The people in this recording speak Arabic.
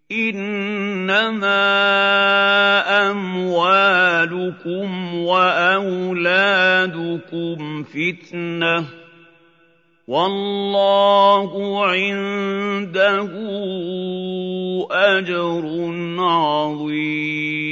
إِنَّمَا أَمْوَالُكُمْ وَأَوْلَادُكُمْ فِتْنَةٌ ۚ وَاللَّهُ عِندَهُ أَجْرٌ عَظِيمٌ